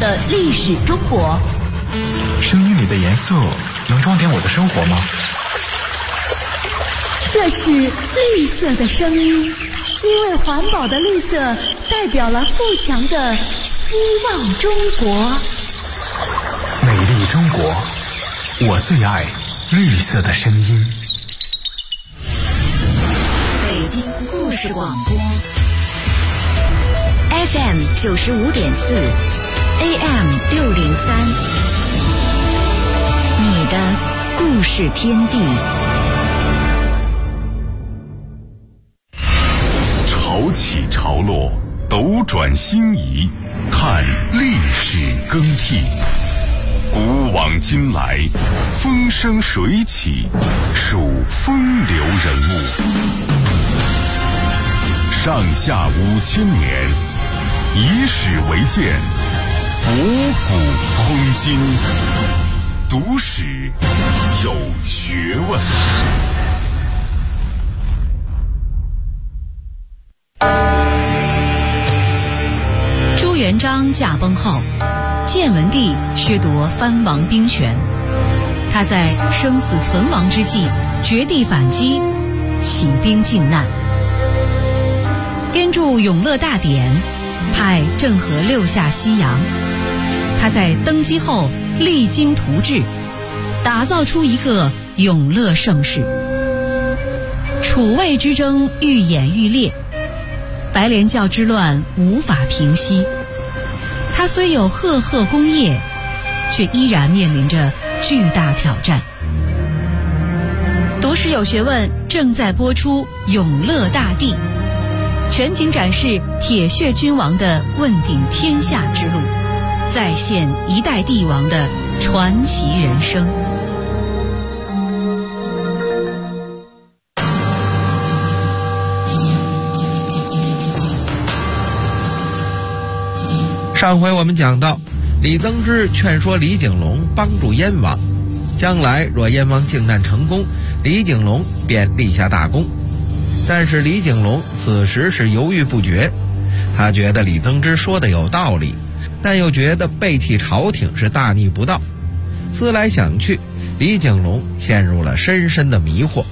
的历史中国。 声音里的颜色能装点我的生活吗？ 这是绿色的声音，因为环保的绿色代表了富强的希望中国。 美丽中国，我最爱绿色的声音。 北京故事广播 FM 95.4 AM 603，你的故事天地。 潮起潮落，斗转星移，看历史更替。古往今来，风生水起，数风流人物。上下5000年，以史为鉴，博古通今。读史有学问。 朱元璋驾崩后，建文帝削夺藩王兵权，他在生死存亡之际绝地反击，起兵靖难，编著《永乐大典》，派郑和6下西洋。他在登基后励精图治，打造出一个永乐盛世。楚魏之争愈演愈烈，白莲教之乱无法平息。他虽有赫赫功业，却依然面临着巨大挑战。读史有学问正在播出《永乐大帝》，全景展示铁血君王的问鼎天下之路，再现一代帝王的传奇人生。 上回我们讲到，李增之劝说李景龙帮助燕王，将来若燕王靖难成功，李景龙便立下大功。但是李景龙此时是犹豫不决，他觉得李增之说的有道理，但又觉得背弃朝廷是大逆不道。思来想去，李景龙陷入了深深的迷惑。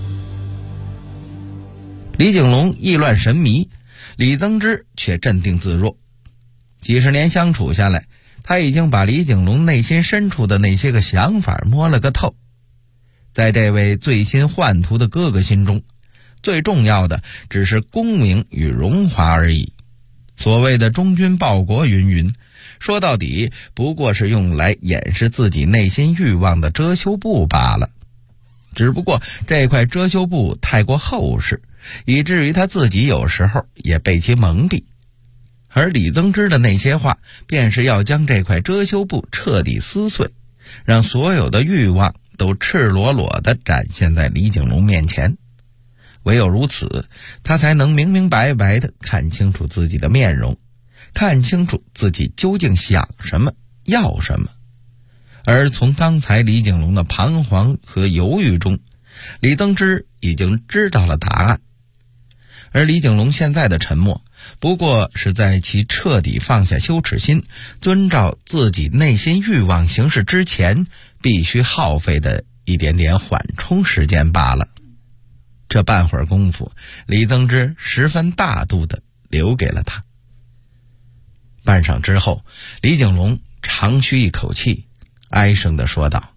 李景龙意乱神迷，李增之却镇定自若。几十年相处下来，他已经把李景龙内心深处的那些个想法摸了个透。在这位醉心宦途的哥哥心中，最重要的只是功名与荣华而已。所谓的忠君报国云云，说到底不过是用来掩饰自己内心欲望的遮羞布罢了。只不过这块遮羞布太过厚实，以至于他自己有时候也被其蒙蔽。而李增之的那些话，便是要将这块遮羞布彻底撕碎，让所有的欲望都赤裸裸地展现在李景龙面前。唯有如此，他才能明明白白地看清楚自己的面容，看清楚自己究竟想什么，要什么。而从刚才李景龙的彷徨和犹豫中，李增之已经知道了答案。而李景龙现在的沉默，不过是在其彻底放下羞耻心，遵照自己内心欲望行事之前，必须耗费的一点点缓冲时间罢了。这半会儿功夫，李增之十分大度地留给了他。半晌之后，李景龙长吁一口气，哀声地说道：“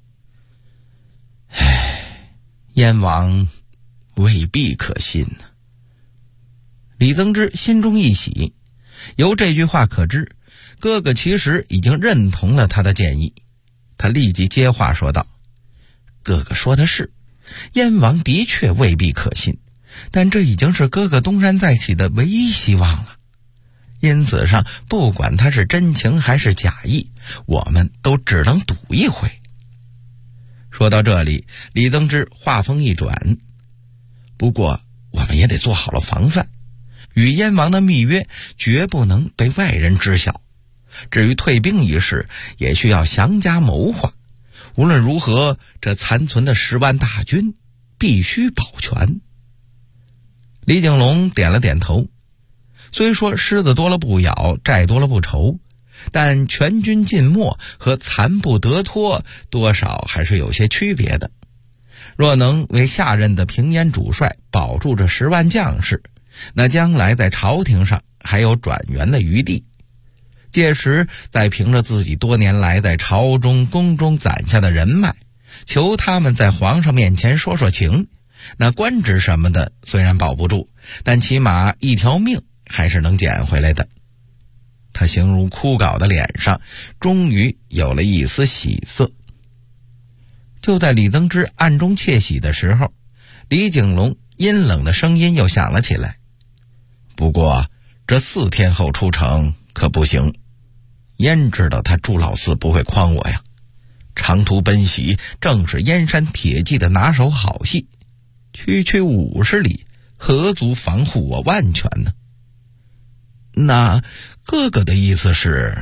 唉，燕王未必可信呢。”李增之心中一喜，由这句话可知，哥哥其实已经认同了他的建议。他立即接话说道：“哥哥说的是，燕王的确未必可信，但这已经是哥哥东山再起的唯一希望了。因此上，不管他是真情还是假意，我们都只能赌一回。”说到这里，李增之话锋一转：“不过我们也得做好了防范。与燕王的密约绝不能被外人知晓。至于退兵一事，也需要详加谋划。无论如何，这残存的10万大军必须保全。”李景龙点了点头。虽说狮子多了不咬，债多了不愁， 但全军尽没和残不得脱多少还是有些区别的。若能为下任的平燕主帅保住这10万将士，那将来在朝廷上还有转员的余地。届时再凭着自己多年来在朝中宫中攒下的人脉，求他们在皇上面前说说情，那官职什么的虽然保不住，但起码一条命还是能捡回来的。他形如枯槁的脸上终于有了一丝喜色。就在李增之暗中窃喜的时候，李景龙阴冷的声音又响了起来：不过这4天后出城可不行，燕知道他朱老四不会诓我呀，长途奔袭正是燕山铁骑的拿手好戏，区区50里何足防护我万全呢？那哥哥的意思是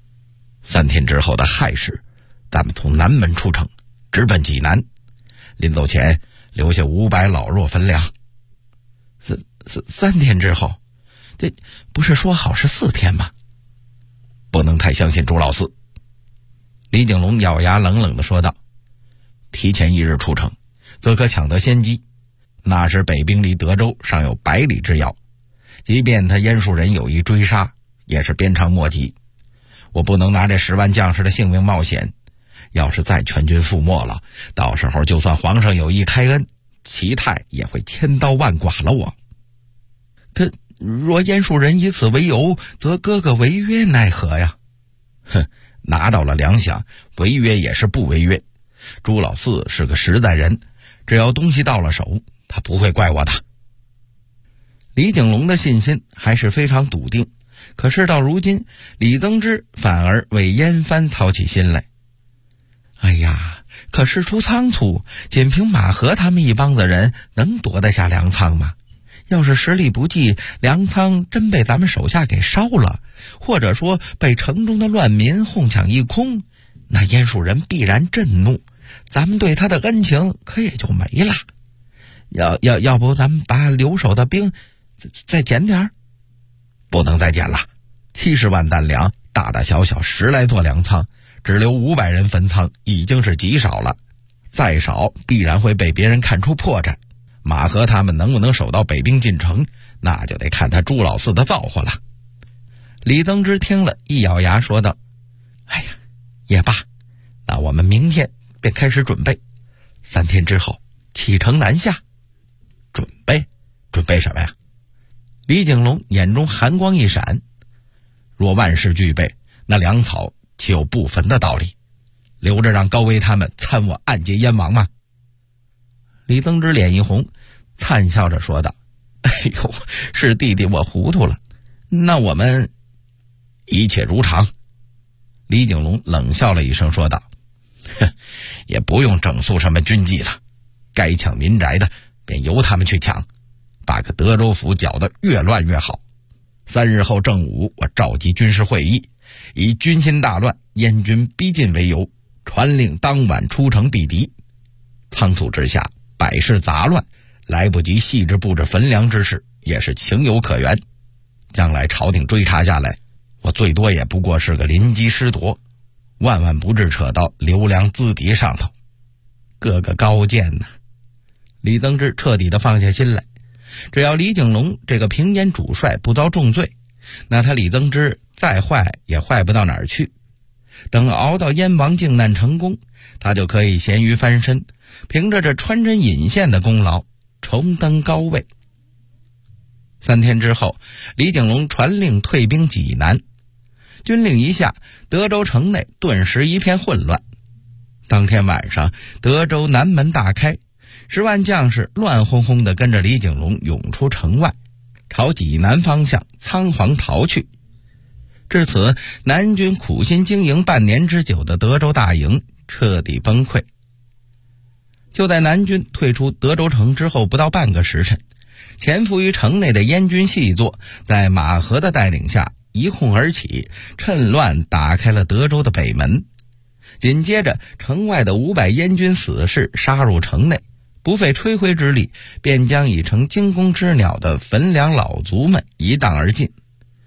，3天之后的亥时，咱们从南门出城，直奔济南，临走前留下500老弱分粮。3天之后，这不是说好是4天吗？不能太相信朱老四。李景龙咬牙冷冷地说道：提前1日出城，则可抢得先机。那时北兵离德州尚有100里之遥，即便他燕树人有意追杀，也是鞭长莫及。我不能拿这10万将士的性命冒险，要是再全军覆没了，到时候就算皇上有意开恩，齐泰也会千刀万剐了我。可若燕树人以此为由，则哥哥违约奈何呀？哼，拿到了粮饷，违约也是不违约。朱老四是个实在人，只要东西到了手，他不会怪我的。李景龙的信心还是非常笃定，可是到如今，李增之反而为燕藩操起心来。哎呀，可事出仓促，仅凭马和他们一帮子人能夺得下粮仓吗？要是实力不济，粮仓真被咱们手下给烧了，或者说被城中的乱民哄抢一空，那燕树人必然震怒，咱们对他的恩情可也就没了。要不咱们把留守的兵再减点？不能再减了，70万担粮，大大小小10来座粮仓，只留500人分仓，已经是极少了。再少必然会被别人看出破绽。马和他们能不能守到北兵进城，那就得看他朱老四的造化了。李增之听了，一咬牙说道：哎呀，也罢，那我们明天便开始准备，3天之后启程南下。准备什么呀？李景龙眼中寒光一闪，若万事俱备，那粮草岂有不焚的道理？留着让高威他们参我暗劫燕王吗？李增之脸一红，灿笑着说道：哎呦，是弟弟我糊涂了，那我们一切如常。李景龙冷笑了一声说道：哼，也不用整肃什么军纪了，该抢民宅的便由他们去抢，把个德州府搅得越乱越好。3日后正午，我召集军事会议，以军心大乱，燕军逼近为由，传令当晚出城避敌。仓促之下，百事杂乱，来不及细致布置焚粮之事，也是情有可原。将来朝廷追查下来，我最多也不过是个临机失夺，万万不至扯到留粮资敌上头。各个高见呢。李增之彻底的放下心来，只要李景龙这个平燕主帅不遭重罪，那他李增之再坏也坏不到哪儿去。等熬到燕王靖难成功，他就可以咸鱼翻身，凭着这穿针引线的功劳重登高位。3天之后，李景龙传令退兵济南。军令一下，德州城内顿时一片混乱。当天晚上，德州南门大开，10万将士乱哄哄地跟着李景龙涌出城外，朝济南方向仓皇逃去。至此，南军苦心经营半年之久的德州大营彻底崩溃。就在南军退出德州城之后不到半个时辰，潜伏于城内的燕军细作在马和的带领下一哄而起，趁乱打开了德州的北门。紧接着，城外的500燕军死士杀入城内，不费吹灰之力，便将已成惊弓之鸟的焚粮老卒们一荡而尽。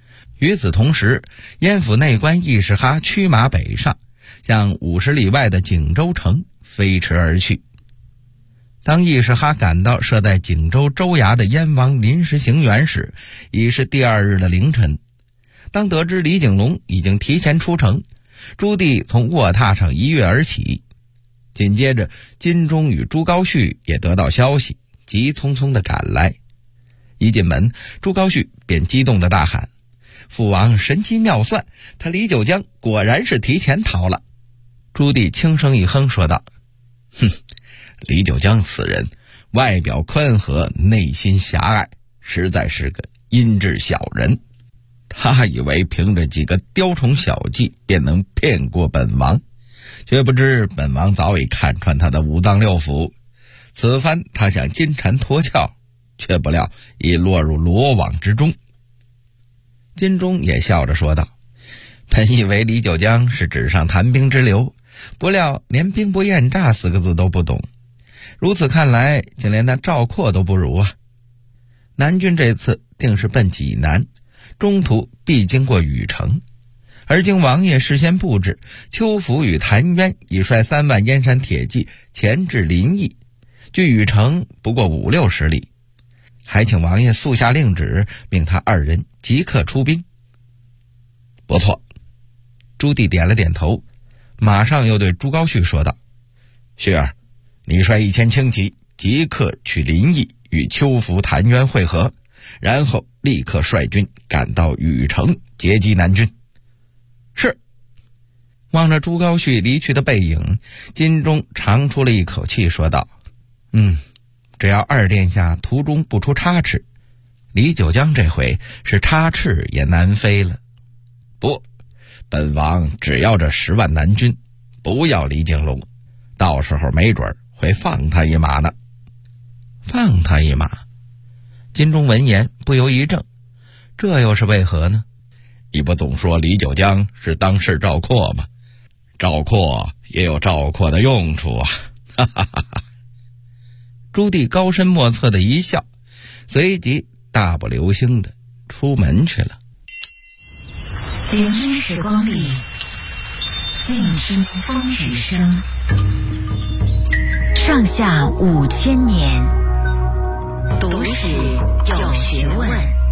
与此同时，燕府内官义士哈驱马北上，向50里外的景州城飞驰而去。当义士哈赶到设在景州州衙的燕王临时行辕时，已是第2日的凌晨。当得知李景龙已经提前出城，朱棣从卧榻上一跃而起。紧接着，金钟与朱高煦也得到消息，急匆匆地赶来。一进门，朱高煦便激动地大喊：父王神机妙算，他李九江果然是提前逃了。朱棣轻声一哼说道：哼，李九江此人外表宽和，内心狭隘，实在是个阴质小人。他以为凭着几个雕虫小技便能骗过本王，却不知本王早已看穿他的五脏六腑。此番他想金蝉脱壳，却不料已落入罗网之中。金钟也笑着说道：本以为李九江是纸上谈兵之流，不料连兵不厌诈4个字都不懂。如此看来，竟连那赵括都不如啊！南军这次定是奔济南，中途必经过禹城，而经王爷事先布置，邱福与谭渊已率3万燕山铁骑前至临邑，距禹城不过50-60里，还请王爷速下令旨，命他2人即刻出兵。不错，朱棣点了点头，马上又对朱高煦说道：煦儿，你率1000轻骑即刻去临邑与邱福、谭渊会合，然后立刻率军赶到禹城截击南军。是。望着朱高煦离去的背影，金钟长出了一口气说道：只要二殿下途中不出差池，李九江这回是插翅也难飞了。不，本王只要这10万南军，不要李景龙，到时候没准会放他一马呢。放他一马？金钟闻言不由一怔，这又是为何呢？你不总说李九江是当世赵括吗？赵括也有赵括的用处啊！哈哈哈哈。朱棣高深莫测的一笑，随即大步流星的出门去了。 聆听时光里，静听风雨声。上下5000年，读史有学问。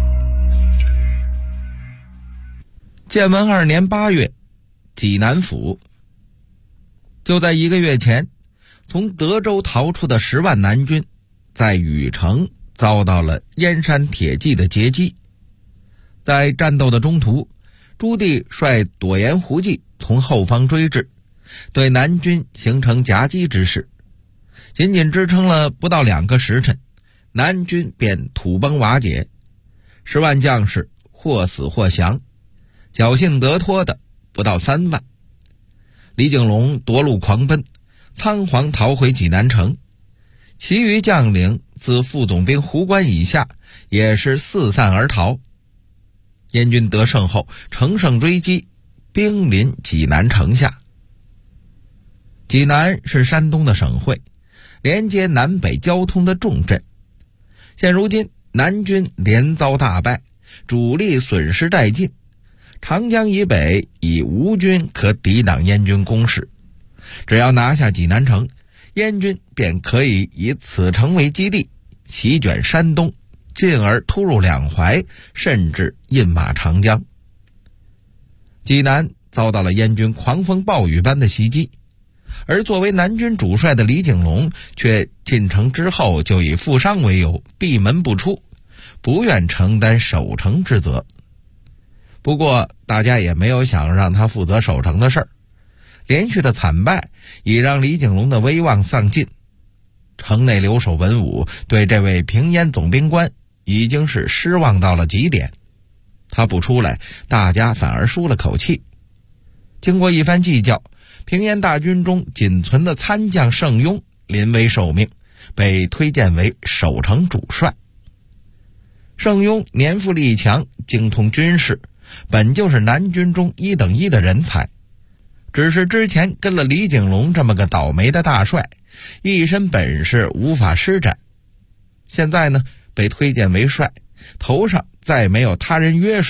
建文2年8月，济南府。就在1个月前，从德州逃出的10万南军，在禹城遭到了燕山铁骑的截击。在战斗的中途，朱棣率朵颜胡骑从后方追至，对南军形成夹击之势。仅仅支撑了不到2个时辰，南军便土崩瓦解，10万将士或死或降，侥幸得脱的不到3万。李景龙夺路狂奔，仓皇逃回济南城，其余将领自副总兵胡关以下也是四散而逃。燕军得胜后乘胜追击，兵临济南城下。济南是山东的省会，连接南北交通的重镇。现如今南军连遭大败，主力损失殆尽，长江以北已无军可抵挡燕军攻势。只要拿下济南城，燕军便可以以此城为基地，席卷山东，进而突入两淮，甚至印马长江。济南遭到了燕军狂风暴雨般的袭击，而作为南军主帅的李景龙却进城之后就以负伤为由闭门不出，不愿承担守城之责。不过大家也没有想让他负责守城的事儿，连续的惨败已让李景龙的威望丧尽。城内留守文武对这位平燕总兵官已经是失望到了极点，他不出来，大家反而舒了口气。经过一番计较，平燕大军中仅存的参将盛庸临危受命，被推荐为守城主帅。盛庸年富力强，精通军事，本就是南军中1等1的人才，只是之前跟了李景龙这么个倒霉的大帅，一身本事无法施展。现在呢，被推荐为帅，头上再没有他人约束，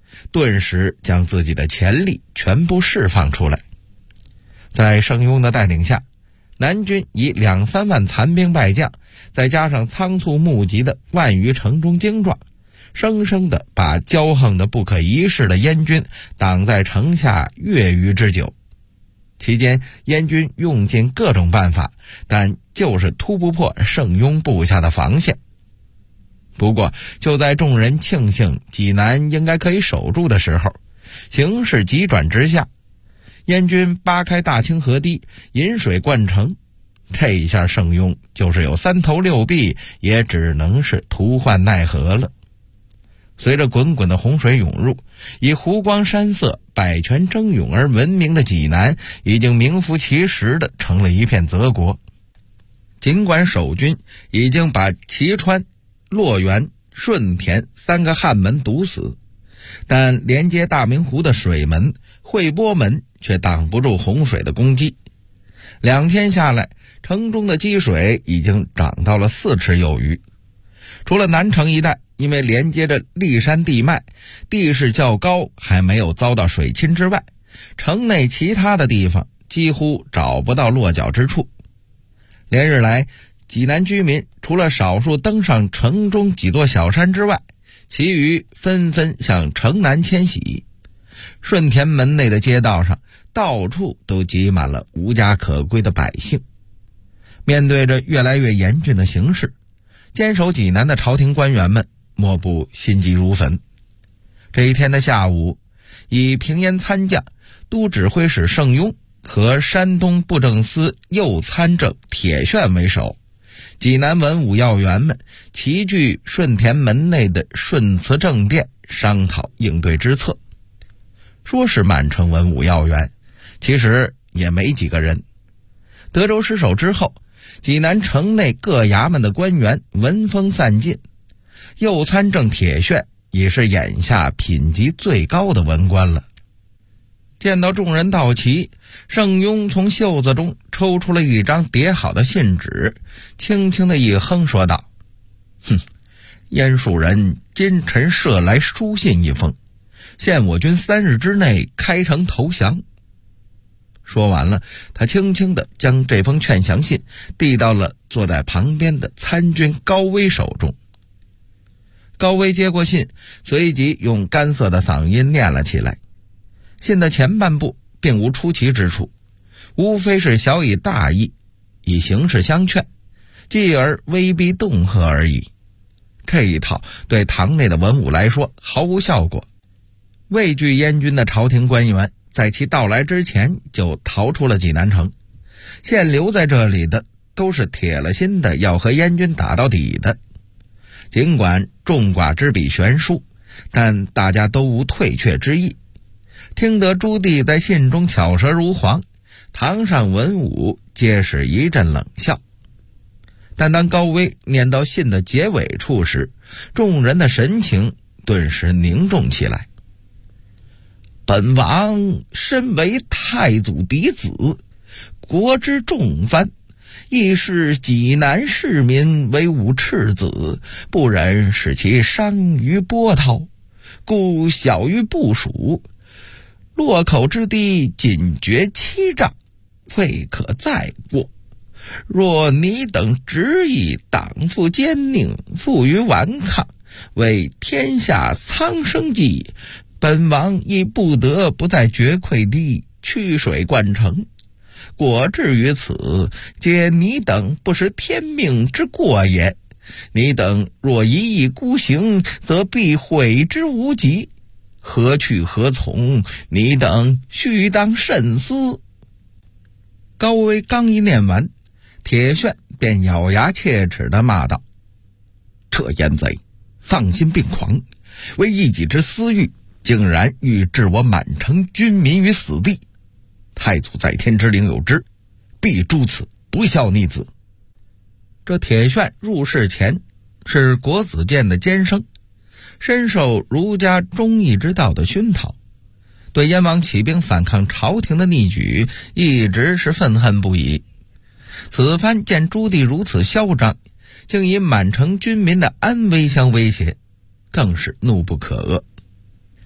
顿时将自己的潜力全部释放出来。在盛庸的带领下，南军以2-3万残兵败将，再加上仓促募集的万余城中精壮，生生地把骄横的不可一世的燕军挡在城下月余之久。期间燕军用尽各种办法，但就是突不破盛庸部下的防线。不过就在众人庆幸济南应该可以守住的时候，形势急转直下，燕军扒开大清河堤，引水灌城。这一下盛庸就是有3头6臂，也只能是徒患奈何了。随着滚滚的洪水涌入，以湖光山色、百泉争涌而闻名的济南已经名副其实的成了一片泽国。尽管守军已经把蕲川、洛源、顺田3个汉门堵死，但连接大明湖的水门、会波门却挡不住洪水的攻击。2天下来，城中的积水已经涨到了4尺有余。除了南城一带因为连接着骊山地脉，地势较高，还没有遭到水侵之外，城内其他的地方几乎找不到落脚之处。连日来，济南居民除了少数登上城中几座小山之外，其余纷纷向城南迁徙。顺田门内的街道上，到处都挤满了无家可归的百姓。面对着越来越严峻的形势，坚守济南的朝廷官员们莫不心急如焚。这一天的下午，以平阴参将、都指挥使盛庸和山东布政司右参政铁铉为首，济南文武要员们齐聚顺田门内的顺慈正殿，商讨应对之策。说是满城文武要员，其实也没几个人。德州失守之后，济南城内各衙门的官员闻风散尽，右参政铁铉已是眼下品级最高的文官了。见到众人到齐，盛庸从袖子中抽出了一张叠好的信纸，轻轻的一哼说道：“燕树人今晨射来书信一封，限我军3日之内开城投降。”说完了，他轻轻地将这封劝降信递到了坐在旁边的参军高威手中。高威接过信，随即用干涩的嗓音念了起来。信的前半部并无出奇之处，无非是小以大义，以形势相劝，继而威逼恫吓而已。这一套对堂内的文武来说毫无效果。畏惧燕军的朝廷官员在其到来之前就逃出了济南城，现留在这里的都是铁了心的要和燕军打到底的。尽管众寡之比悬殊，但大家都无退却之意。听得朱棣在信中巧舌如簧，堂上文武皆是一阵冷笑。但当高威念到信的结尾处时，众人的神情顿时凝重起来。本王身为太祖嫡子，国之重藩，亦是济南市民为吾赤子，不忍使其伤于波涛，故小于部署。洛口之堤仅决7丈，未可再过。若你等执意党负奸佞，负于顽抗，为天下苍生计，本王亦不得不在决溃堤驱水灌城。果至于此，皆你等不识天命之过也。你等若一意孤行，则必悔之无及。何去何从，你等须当慎思。高威刚一念完，铁铉便咬牙切齿地骂道：“这燕贼丧心病狂，为一己之私欲，竟然欲置我满城军民于死地。太祖在天之灵有之，必诛此不孝逆子。”这铁铉入仕前是国子监的监生，深受儒家忠义之道的熏陶，对燕王起兵反抗朝廷的逆举一直是愤恨不已。此番见朱棣如此嚣张，竟以满城军民的安危相威胁，更是怒不可遏。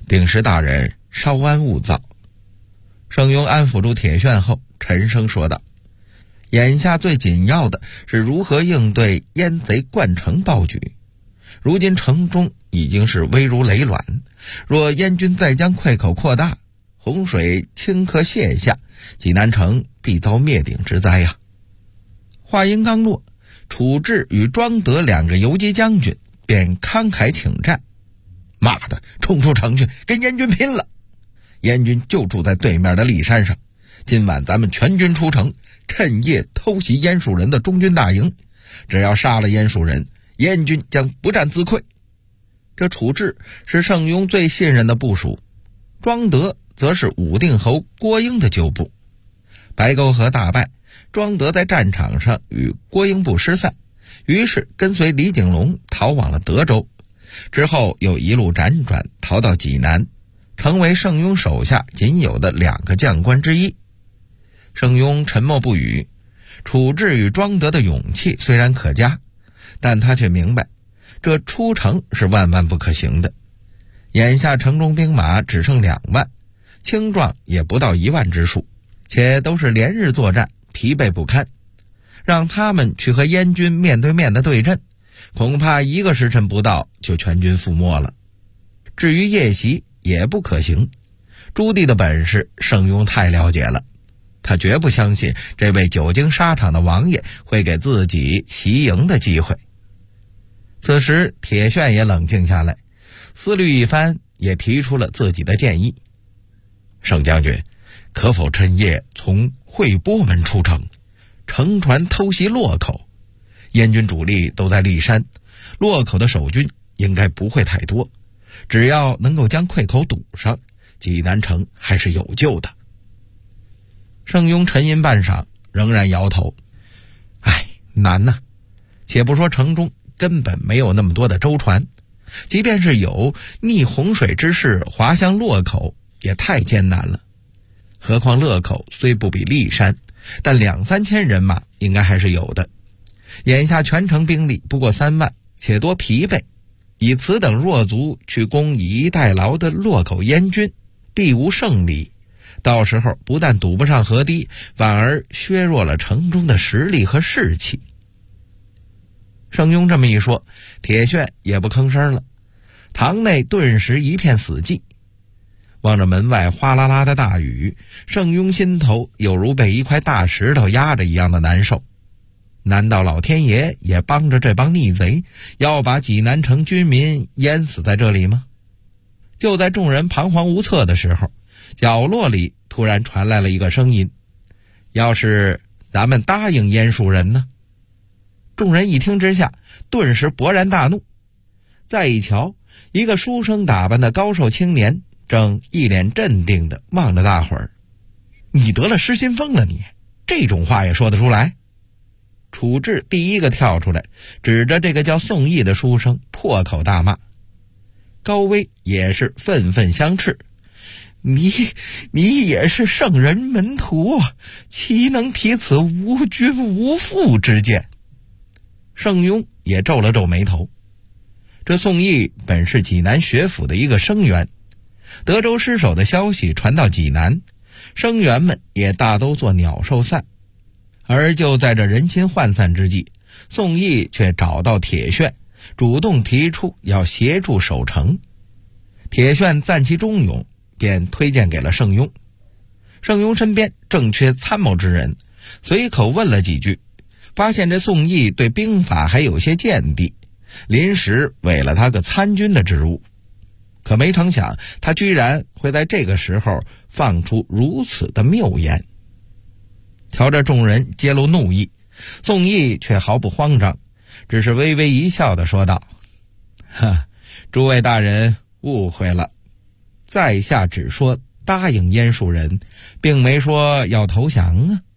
丁氏大人稍安勿躁。盛庸安抚住铁铉后，沉声说道：眼下最紧要的是如何应对燕贼灌城暴举。如今城中已经是危如累卵，若燕军再将溃口扩大，洪水顷刻泻下，济南城必遭灭顶之灾呀。话音刚落，楚志与庄德两个游击将军便慷慨请战。妈的，冲出城去跟燕军拼了！燕军就住在对面的骊山上，今晚咱们全军出城，趁夜偷袭燕蜀人的中军大营，只要杀了燕蜀人，燕军将不战自溃。这楚志是盛庸最信任的部属，庄德则是武定侯郭英的旧部。白沟河大败，庄德在战场上与郭英部失散，于是跟随李景龙逃往了德州，之后又一路辗转逃到济南，成为盛庸手下仅有的2个将官之一。盛庸沉默不语，楚志与庄德的勇气虽然可嘉，但他却明白这出城是万万不可行的。眼下城中兵马只剩2万，轻壮也不到1万之数，且都是连日作战，疲惫不堪，让他们去和燕军面对面的对阵，恐怕1个时辰不到就全军覆没了。至于夜袭也不可行，朱棣的本事盛庸太了解了，他绝不相信这位久经沙场的王爷会给自己袭营的机会。此时铁铉也冷静下来，思虑一番，也提出了自己的建议。盛将军，可否趁夜从会波门出城，乘船偷袭洛口？燕军主力都在骊山，洛口的守军应该不会太多，只要能够将溃口堵上，济南城还是有救的。盛庸沉吟半晌，仍然摇头：难呐！且不说城中根本没有那么多的舟船，即便是有，逆洪水之势滑向洛口也太艰难了。何况洛口虽不比骊山，但2-3千人马应该还是有的。眼下全城兵力不过3万，且多疲惫，以此等弱卒去攻以逸待劳的洛口燕军，必无胜利。到时候不但堵不上河堤，反而削弱了城中的实力和士气。盛庸这么一说，铁铉也不吭声了，堂内顿时一片死寂。望着门外哗啦啦的大雨，盛庸心头有如被一块大石头压着一样的难受。难道老天爷也帮着这帮逆贼，要把济南城军民淹死在这里吗？就在众人彷徨无策的时候，角落里突然传来了一个声音：要是咱们答应燕蜀人呢？众人一听之下，顿时勃然大怒。再一瞧，一个书生打扮的高瘦青年正一脸镇定地望着大伙儿。你得了失心疯了你，这种话也说得出来？楚志第一个跳出来，指着这个叫宋义的书生破口大骂。高威也是愤愤相斥：你也是圣人门徒，岂能提此无君无父之见？盛庸也皱了皱眉头。这宋义本是济南学府的一个生员，德州失守的消息传到济南，生员们也大都做鸟兽散。而就在这人心涣散之际，宋义却找到铁铉，主动提出要协助守城。铁铉赞其忠勇，便推荐给了盛庸。盛庸身边正缺参谋之人，随口问了几句，发现这宋义对兵法还有些见地，临时委了他个参军的职务。可没成想，他居然会在这个时候放出如此的谬言。瞧着众人揭露怒意，宋义却毫不慌张，只是微微一笑地说道：诸位大人误会了，在下只说答应燕蜀人，并没说要投降啊。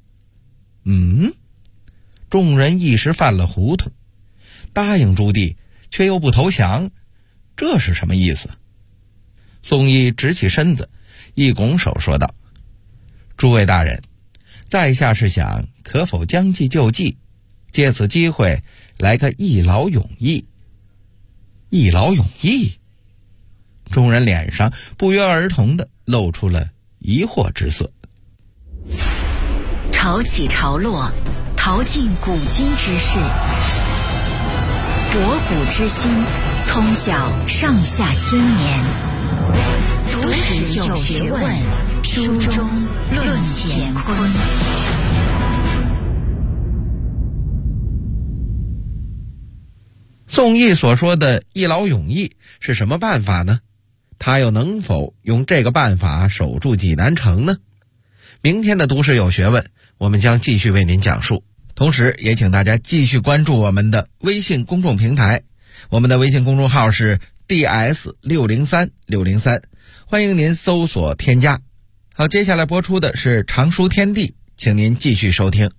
众人一时犯了糊涂，答应朱棣却又不投降，这是什么意思？宋义直起身子，一拱手说道：诸位大人，在下是想可否将计就计，借此机会来个一劳永逸。一劳永逸？ 众人脸上不约而同地露出了疑惑之色。 潮起潮落，淘尽古今之事，博古之心，通晓上下千年。读史有学问，书中论乾坤。 宋义所说的一劳永逸是什么办法呢？他又能否用这个办法守住济南城呢？明天的读史有学问，我们将继续为您讲述。同时也请大家继续关注我们的微信公众平台，我们的微信公众号是 DS603603，欢迎您搜索添加。好，接下来播出的是常书天地，请您继续收听。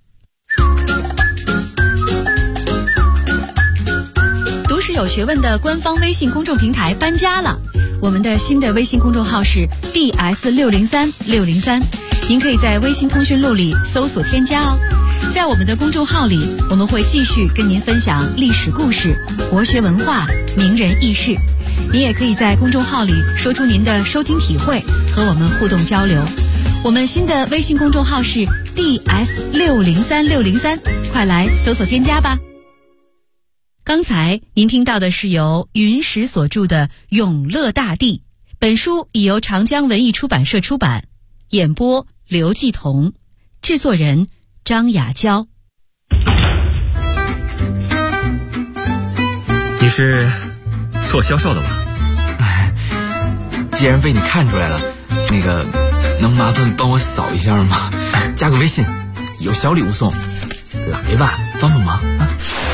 读史有学问的官方微信公众平台搬家了，我们的新的微信公众号是 DS603603，您可以在微信通讯录里搜索添加哦。在我们的公众号里，我们会继续跟您分享历史故事、国学文化、名人轶事。您也可以在公众号里说出您的收听体会，和我们互动交流。我们新的微信公众号是 DS603603，快来搜索添加吧。刚才您听到的是由云石所著的《永乐大帝》，本书已由长江文艺出版社出版，演播刘继彤，制作人张雅娇。 你是做销售的吧？ 既然被你看出来了，能麻烦帮我扫一下吗？加个微信，有小礼物送，来吧，帮帮忙啊！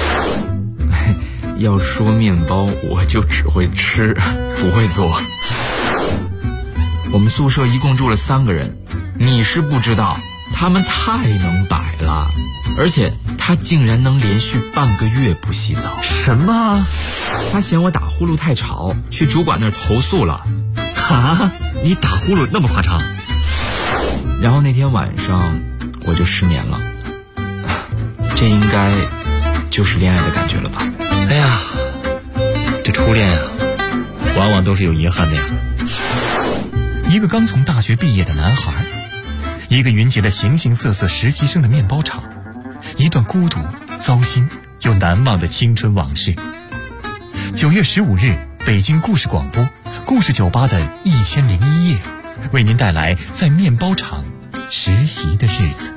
要说面包，我就只会吃，不会做。我们宿舍一共住了3个人，你是不知道，他们太能摆了，而且他竟然能连续半个月不洗澡。 什么？ 他嫌我打呼噜太吵，去主管那儿投诉了。 哈？你打呼噜那么夸张？ 然后那天晚上我就失眠了，这应该就是恋爱的感觉了吧？ 哎呀，这初恋啊，往往都是有遗憾的呀。一个刚从大学毕业的男孩，一个云集了形形色色实习生的面包厂，一段孤独、糟心又难忘的青春往事。9月15日，北京故事广播故事酒吧的1001夜，为您带来在面包厂实习的日子。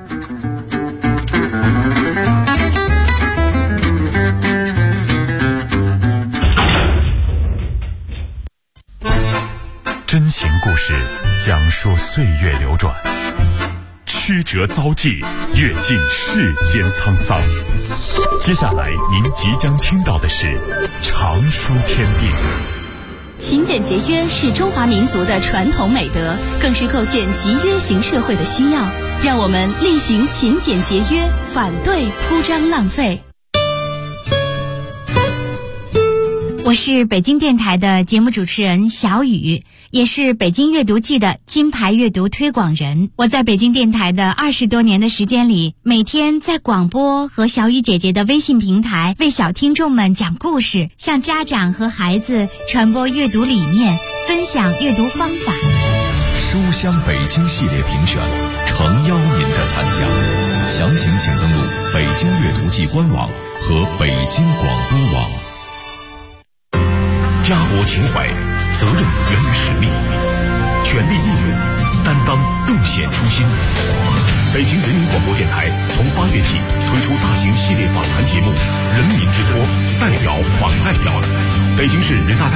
真情故事讲述岁月流转，曲折遭际，阅尽世间沧桑。接下来您即将听到的是常书天地。 勤俭节约是中华民族的传统美德，更是构建集约型社会的需要。让我们厉行勤俭节约，反对铺张浪费。 我是北京电台的节目主持人小雨，也是北京阅读季的金牌阅读推广人。我在北京电台的20多年的时间里，每天在广播和小雨姐姐的微信平台为小听众们讲故事，向家长和孩子传播阅读理念，分享阅读方法。 书香北京系列评选诚邀您的参加，详情请登录北京阅读季官网和北京广播网。 家国情怀，责任源于使命，全力义务，担当更显初心。北京人民广播电台从8月起推出大型系列访谈节目《人民之托》，代表访代表，北京市人大